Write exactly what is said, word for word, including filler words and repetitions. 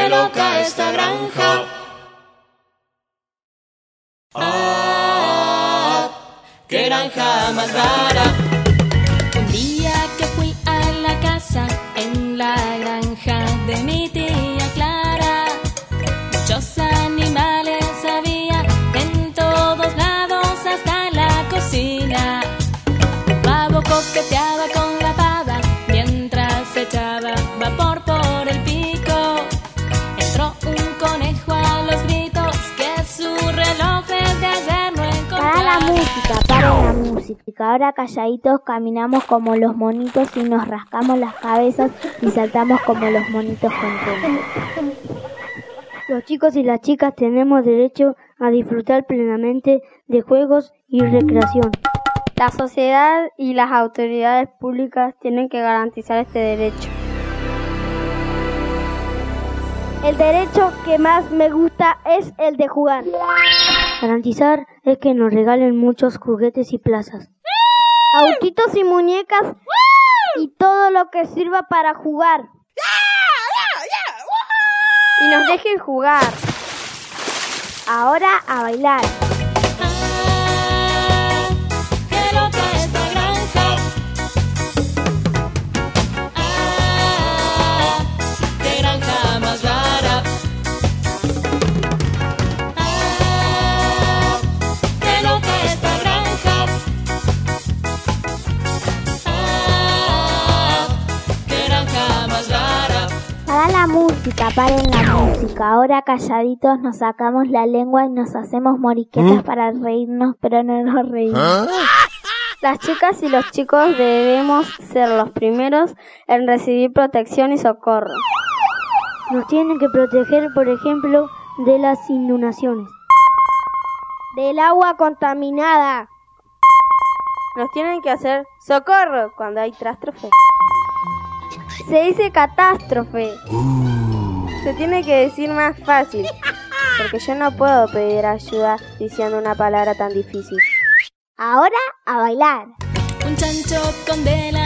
qué loca esta granja. Ah, qué granja más rara. Un día que fui a la casa, en la granja de mi tía Clara, muchos animales había en todos lados, hasta en la cocina. Un pavo coqueteaba con la pava mientras echaba vapor por el pico. Entró un conejo a los gritos que su reloj desde ayer no encontraba. Para la música, para la música. Ahora calladitos caminamos como los monitos y nos rascamos las cabezas y saltamos como los monitos contentos. Los chicos y las chicas tenemos derecho a disfrutar plenamente de juegos y recreación. La sociedad y las autoridades públicas tienen que garantizar este derecho. El derecho que más me gusta es el de jugar. Garantizar es que nos regalen muchos juguetes y plazas, autitos y muñecas y todo lo que sirva para jugar. Y nos dejen jugar. Ahora a bailar. Ah, qué loca esta granja. Ah, qué granja más rara. Ah, qué loca esta granja. Ah, qué granja más rara. Para la música, paren la música. Ahora calladitos nos sacamos la lengua y nos hacemos moriquetas para reírnos, pero no nos reímos. Las chicas y los chicos debemos ser los primeros en recibir protección y socorro. Nos tienen que proteger, por ejemplo, de las inundaciones, del agua contaminada. Nos tienen que hacer socorro cuando hay catástrofe. Se dice catástrofe. Se tiene que decir más fácil, porque yo no puedo pedir ayuda diciendo una palabra tan difícil. Ahora a bailar. Un chancho con vela